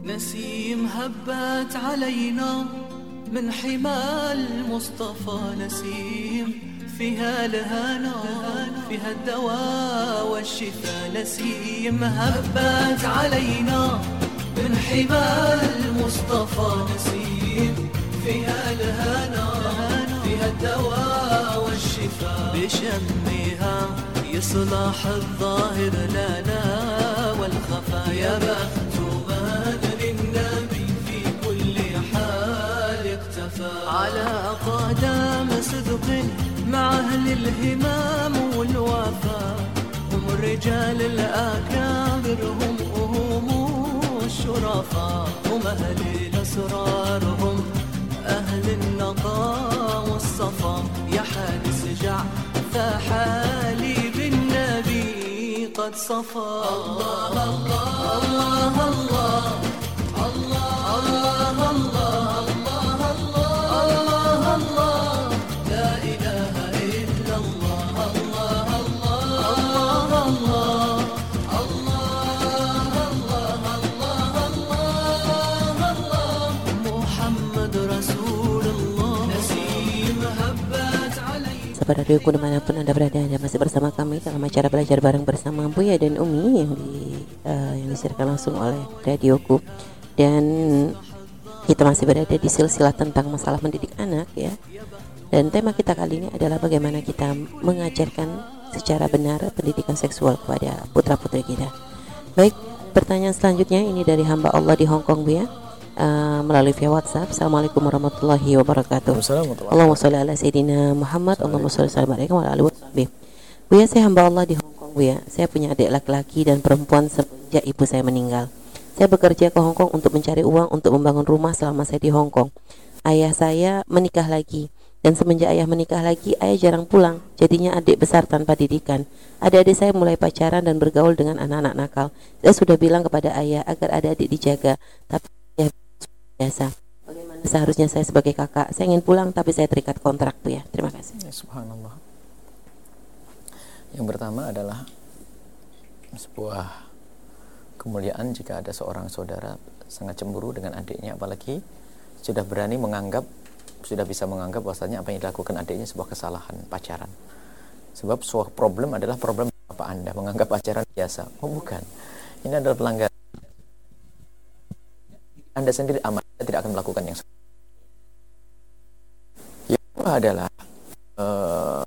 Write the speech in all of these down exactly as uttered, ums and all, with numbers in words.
نسيم هبت علينا من حمى المصطفى، نسيم فيها الهنا فيها الدواء والشفاء، نسيم هبت علينا من حمى المصطفى، نسيم فيها الهنا فيها الدواء والشفاء، بشمها يصلح الظاهر لنا والخفا، يا بخت من للنبي في كل حال اقتفى، على قدم صدق مع أهل الهمام والوفا، هم الرجال الأكابر هم هم الشرفاء، هم أهل الأسرار هم أهل النقاء والصفا، يا حارس جع فحالي بالنبي قد صفى. الله الله الله الله الله الله الله الله لا إله إلا الله، الله الله الله الله الله الله محمد رسول الله، نسيم هبت عليه. Sahabat radioku dimanapun Anda berada, Anda masih bersama kami dalam acara belajar bareng bersama Buya dan Umi yang, di, uh, yang disiarkan langsung oleh radioku. Dan kita masih berada di silsilah tentang masalah mendidik anak ya. Dan tema kita kali ini adalah bagaimana kita mengajarkan secara benar pendidikan seksual kepada putra-putri kita. Baik, pertanyaan selanjutnya ini dari hamba Allah di Hong Kong, Bu ya. Uh, melalui via WhatsApp. Assalamualaikum warahmatullahi wabarakatuh. Allahumma sholli ala sayyidina Muhammad. Allahumma sholli wa ala alihi wasallam. Bu ya, saya hamba Allah di Hong Kong, Bu ya. Saya punya adik laki-laki dan perempuan semenjak ibu saya meninggal. Saya bekerja ke Hong Kong untuk mencari uang untuk membangun rumah selama saya di Hong Kong. Ayah saya menikah lagi, dan semenjak ayah menikah lagi, ayah jarang pulang. Jadinya adik besar tanpa didikan. Adik-adik saya mulai pacaran dan bergaul dengan anak-anak nakal. Saya sudah bilang kepada ayah agar adik-adik dijaga, tapi ya biasa. Bagaimana seharusnya saya sebagai kakak? Saya ingin pulang tapi saya terikat kontrak, Bu ya. Terima kasih. Ya, subhanallah. Yang pertama adalah sebuah kemuliaan jika ada seorang saudara sangat cemburu dengan adiknya, apalagi sudah berani menganggap, sudah bisa menganggap bahwasanya apa yang dilakukan adiknya sebuah kesalahan pacaran. Sebab sebuah problem adalah problem apa Anda menganggap pacaran biasa. Oh bukan, ini adalah pelanggaran. Anda sendiri aman, Anda tidak akan melakukan yang seperti itu. Yang kedua adalah uh,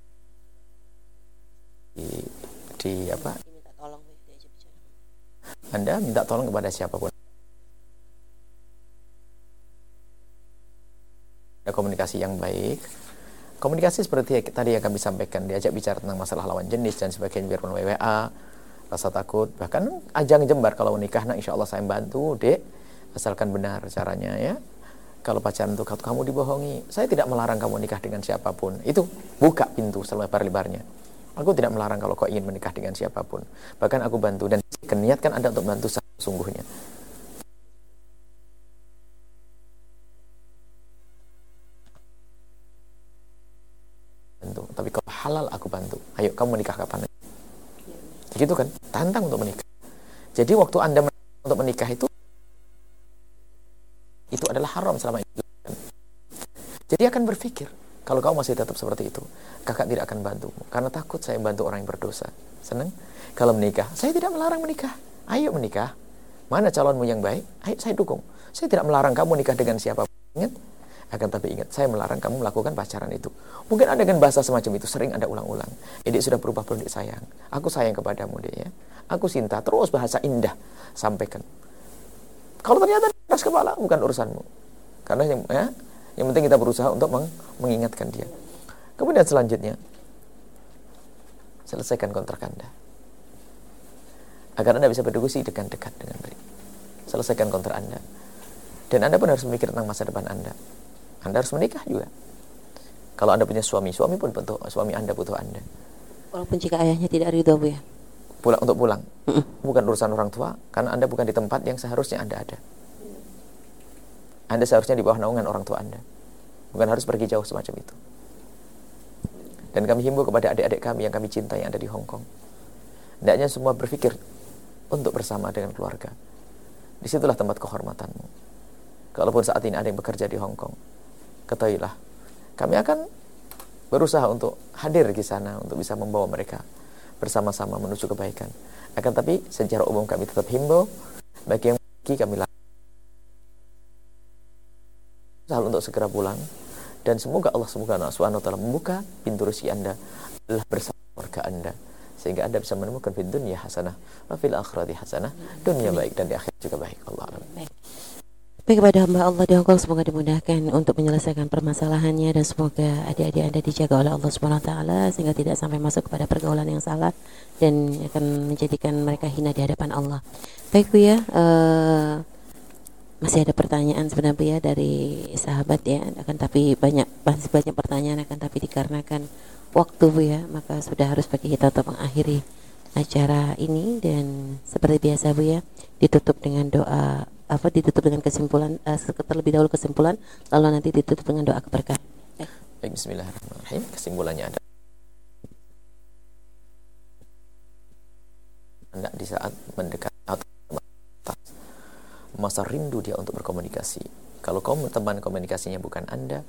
di, di apa? Anda minta tolong kepada siapapun. Ada komunikasi yang baik. Komunikasi seperti tadi yang kami sampaikan, diajak bicara tentang masalah lawan jenis dan sebagainya, biarpun W W A, rasa takut, bahkan ajang jembar kalau menikah, nah insya Allah saya bantu, dek, asalkan benar caranya ya. Kalau pacaran itu kamu dibohongi, saya tidak melarang kamu nikah dengan siapapun. Itu buka pintu selebar-lebarnya. Aku tidak melarang kalau kau ingin menikah dengan siapapun. Bahkan aku bantu dan niatkan Anda untuk bantu sesungguhnya. Bantu. Tapi kalau halal aku bantu. Ayo kamu menikah kapan? Begitu kan? Tantang untuk menikah. Jadi waktu Anda untuk menikah itu itu adalah haram selama itu. Jadi akan berpikir, kalau kamu masih tetap seperti itu, kakak tidak akan bantumu karena takut saya bantu orang yang berdosa. Senang? Kalau menikah, saya tidak melarang menikah. Ayo menikah. Mana calonmu yang baik? Ayo saya dukung. Saya tidak melarang kamu nikah dengan siapa. Ingat? Akan tapi ingat, saya melarang kamu melakukan pacaran itu. Mungkin Anda dengan bahasa semacam itu sering Anda ulang-ulang. Eh, Dek sudah berubah belum, Dek sayang? Aku sayang kepadamu, Dek ya. Aku cinta. Terus bahasa indah sampaikan. Kalau ternyata keras kepala, bukan urusanmu. Karena yang ya, yang penting kita berusaha untuk meng- mengingatkan dia. Kemudian selanjutnya, selesaikan kontrak Anda. Agar Anda bisa berdiskusi dengan dekat dengan baik. Selesaikan kontrak Anda. Dan Anda pun harus memikir tentang masa depan Anda. Anda harus menikah juga. Kalau Anda punya suami, suami pun butuh, suami Anda butuh Anda. Walaupun jika ayahnya tidak ridho, Bu ya. Pulang untuk pulang. Bukan urusan orang tua, karena Anda bukan di tempat yang seharusnya Anda ada. Anda seharusnya di bawah naungan orang tua Anda. Bukan harus pergi jauh semacam itu. Dan kami himbau kepada adik-adik kami yang kami cintai yang ada di Hong Kong. Hendaknya semua berpikir untuk bersama dengan keluarga. disitulah tempat kehormatanmu. Kalaupun saat ini ada yang bekerja di Hong Kong, ketahuilah, kami akan berusaha untuk hadir di sana untuk bisa membawa mereka bersama-sama menuju kebaikan. Akan tapi secara umum kami tetap himbau bagi yang pergi kami lakukan untuk segera pulang, dan semoga Allah Subhanahu wa taala membuka pintu rezeki Anda adalah bersama keluarga Anda, sehingga Anda bisa menemukan di dunia hasanah wa fil akhirati hasanah, dunia baik dan di akhirat juga baik. Allah alam. Baik, kepada hamba Allah di Hong Kong, semoga dimudahkan untuk menyelesaikan permasalahannya, dan semoga adik-adik Anda dijaga oleh Allah Subhanahu wa taala sehingga tidak sampai masuk kepada pergaulan yang salah dan akan menjadikan mereka hina di hadapan Allah. Baik Bu ya, uh, masih ada pertanyaan sebenarnya ya dari sahabat ya, akan tapi banyak masih banyak pertanyaan, akan tapi dikarenakan waktu Bu ya, maka sudah harus bagi kita untuk mengakhiri acara ini, dan seperti biasa Bu ya, ditutup dengan doa apa ditutup dengan kesimpulan, uh, terlebih dahulu kesimpulan, lalu nanti ditutup dengan doa keberkahan. Eh. Baik, bismillahirrahmanirrahim. Kesimpulannya ada Anda di saat mendekat atau masa rindu dia untuk berkomunikasi. Kalau kamu teman komunikasinya bukan Anda,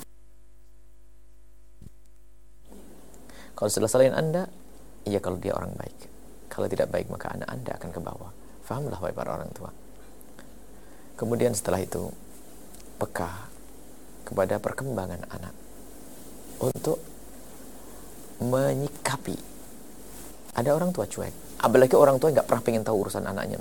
kalau setelah selain Anda, iya kalau dia orang baik. Kalau tidak baik maka anak Anda akan ke bawah. Fahamlah wahai para orang tua. Kemudian setelah itu peka kepada perkembangan anak untuk menyikapi. Ada orang tua cuek, apalagi orang tua nggak pernah pengen tahu urusan anaknya.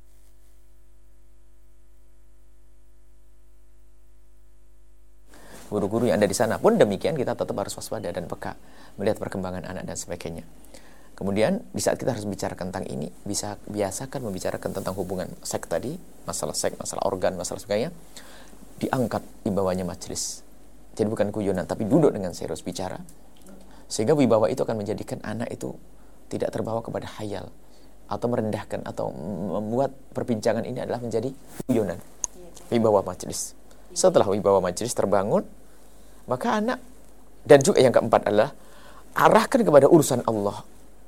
Guru-guru yang ada di sana pun demikian, kita tetap harus waspada dan peka melihat perkembangan anak dan sebagainya. Kemudian di saat kita harus bicara tentang ini, bisa biasakan membicarakan tentang hubungan seks tadi, masalah seks, masalah organ, masalah sebagainya, diangkat di bawahnya majelis. Jadi bukan guyonan, tapi duduk dengan serius bicara. Sehingga wibawa itu akan menjadikan anak itu tidak terbawa kepada khayal atau merendahkan atau membuat perbincangan ini adalah menjadi guyonan. Wibawa majelis. Setelah wibawa majelis terbangun, maka anak, dan juga yang keempat adalah arahkan kepada urusan Allah.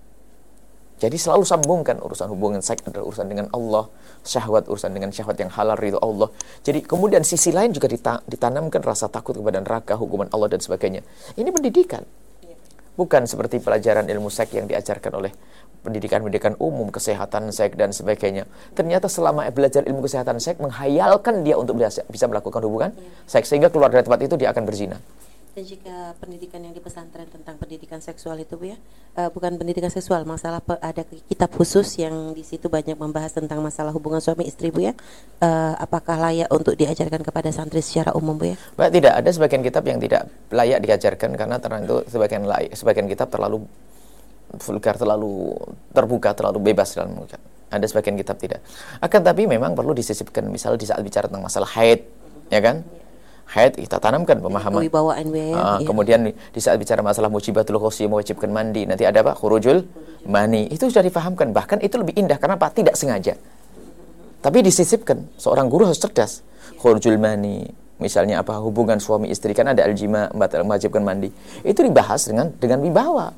Jadi selalu sambungkan urusan hubungan seks adalah urusan dengan Allah, syahwat urusan dengan syahwat yang halal ridho Allah. Jadi kemudian sisi lain juga ditanamkan rasa takut kepada neraka, hukuman Allah dan sebagainya. Ini pendidikan. Bukan seperti pelajaran ilmu seks yang diajarkan oleh pendidikan-pendidikan umum, kesehatan seks dan sebagainya. Ternyata selama belajar ilmu kesehatan seks menghayalkan dia untuk bisa melakukan hubungan seks, sehingga keluar dari tempat itu dia akan berzina. Dan jika pendidikan yang di pesantren tentang pendidikan seksual itu Bu ya, uh, bukan pendidikan seksual, masalah pe, ada kitab khusus yang di situ banyak membahas tentang masalah hubungan suami istri Bu ya, uh, apakah layak untuk diajarkan kepada santri secara umum Bu ya? Baik, tidak, ada sebagian kitab yang tidak layak diajarkan karena terang itu sebagian layak, sebagian kitab terlalu vulgar, terlalu terbuka, terlalu bebas dalam mengucap. Ada sebagian kitab tidak. Akan tapi memang perlu disisipkan, misal di saat bicara tentang masalah haid, ya kan? Haid kita tanamkan pemahaman. Kewibawaan ya. Uh, ya. Kemudian di saat bicara masalah mujibatul khusyi, mewajibkan mandi, nanti ada apa? Khurujul mani. Itu sudah difahamkan. Bahkan itu lebih indah karena apa? Tidak sengaja. Tapi disisipkan. Seorang guru harus cerdas. Khurujul mani, misalnya apa? Hubungan suami istri, kan ada aljima, mewajibkan mandi. Itu dibahas dengan dengan wibawa.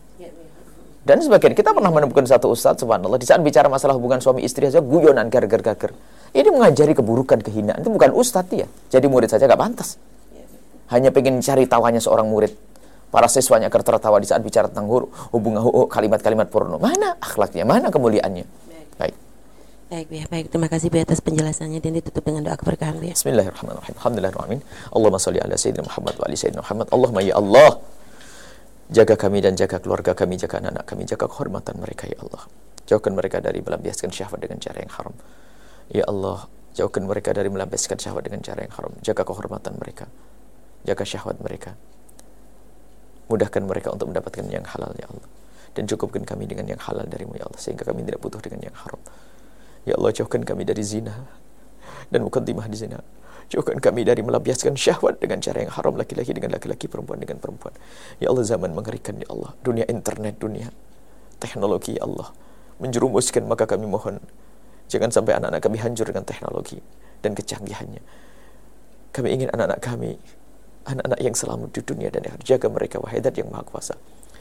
Dan sebagian kita pernah menemukan satu ustadz, subhanallah, di saat bicara masalah hubungan suami istri saja guyonan gar-gar-gar. Ini mengajari keburukan, kehinaan. Itu bukan ustadz dia. Jadi murid saja gak pantas. Hanya pengen cari tawanya seorang murid. Para siswanya agar tertawa di saat bicara tentang hubungan kalimat-kalimat porno. Mana akhlaknya? Mana kemuliaannya? Baik. Baik, ya, baik. Terima kasih Bu atas penjelasannya, dan ditutup dengan doa keberkahan Bu. Bismillahirrahmanirrahim. Alhamdulillahirrahmanirrahim. Allahumma sholli ala sayyidina Muhammad wa ali sayyidina Muhammad. Allahumma ya Allah, jaga kami dan jaga keluarga kami, jaga anak-anak kami, jaga kehormatan mereka ya Allah. Jauhkan mereka dari melampiaskan syahwat dengan cara yang haram. Ya Allah, jauhkan mereka dari melampiaskan syahwat dengan cara yang haram. Jaga kehormatan mereka, jaga syahwat mereka. Mudahkan mereka untuk mendapatkan yang halal ya Allah. Dan cukupkan kami dengan yang halal darimu ya Allah, sehingga kami tidak butuh dengan yang haram. Ya Allah, jauhkan kami dari zina dan mukaddimah di zina. Jauhkan kami dari melampiaskan syahwat dengan cara yang haram, laki-laki dengan laki-laki, perempuan dengan perempuan. Ya Allah, zaman mengerikan ya Allah. Dunia internet, dunia teknologi ya Allah menjerumuskan, maka kami mohon jangan sampai anak-anak kami hancur dengan teknologi dan kecanggihannya. Kami ingin anak-anak kami, anak-anak yang selamat di dunia dan akhirat. Jaga mereka, wahai Zat yang Maha Kuasa.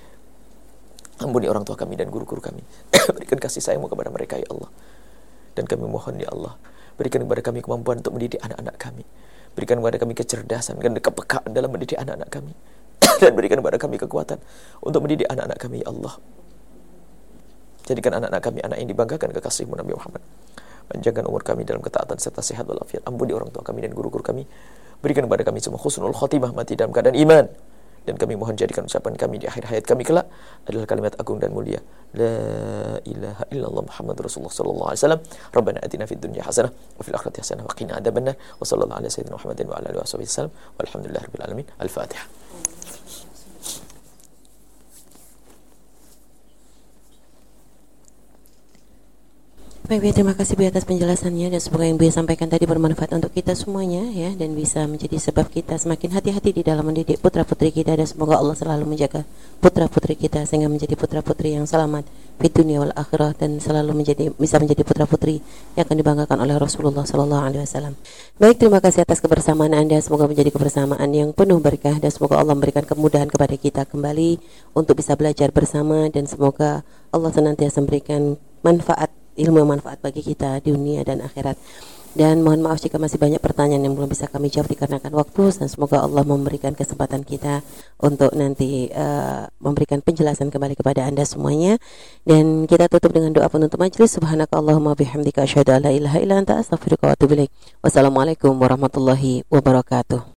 Ampuni orang tua kami dan guru-guru kami. Berikan kasih sayangmu kepada mereka ya Allah. Dan kami mohon ya Allah, Berikan kepada kami kemampuan untuk mendidik anak-anak kami. Berikan kepada kami kecerdasan dan kepekaan dalam mendidik anak-anak kami. Dan berikan kepada kami kekuatan untuk mendidik anak-anak kami, ya Allah. Jadikan anak-anak kami anak yang dibanggakan kekasih-Mu Nabi Muhammad. Panjangkan umur kami dalam ketaatan serta sehat walafiat. Ampuni orang tua kami dan guru-guru kami. Berikan kepada kami semua husnul khotimah, mati dalam keadaan iman. Dan kami mohon jadikan ucapan kami di akhir hayat kami kelak adalah kalimat agung dan mulia. La ilaha illallah Muhammadur Rasulullah sallallahu alaihi wasallam. Rabbana atina fid dunya hasanah wa fil akhirati hasanah wa qina adzabannar. Wa sallallahu ala sayyidina Muhammadin wa ala alihi wasallam. Walhamdulillahirabbil alamin. Al-Fatihah. Baik, terima kasih Bu atas penjelasannya, dan semoga yang Bu sampaikan tadi bermanfaat untuk kita semuanya ya, dan bisa menjadi sebab kita semakin hati-hati di dalam mendidik putra-putri kita, dan semoga Allah selalu menjaga putra-putri kita sehingga menjadi putra-putri yang selamat di dunia wal akhirah, dan selalu menjadi bisa menjadi putra-putri yang akan dibanggakan oleh Rasulullah sallallahu alaihi wasallam. Baik, terima kasih atas kebersamaan Anda, semoga menjadi kebersamaan yang penuh berkah, dan semoga Allah memberikan kemudahan kepada kita kembali untuk bisa belajar bersama, dan semoga Allah senantiasa memberikan manfaat, ilmu yang manfaat bagi kita di dunia dan akhirat. Dan mohon maaf jika masih banyak pertanyaan yang belum bisa kami jawab dikarenakan waktu, dan semoga Allah memberikan kesempatan kita untuk nanti uh, memberikan penjelasan kembali kepada Anda semuanya. Dan kita tutup dengan doa penutup majelis. Subhanakallahumma bihamdika asyhadu an la ilaha illa anta astaghfiruka wa atubu ilaik. Wassalamualaikum warahmatullahi wabarakatuh.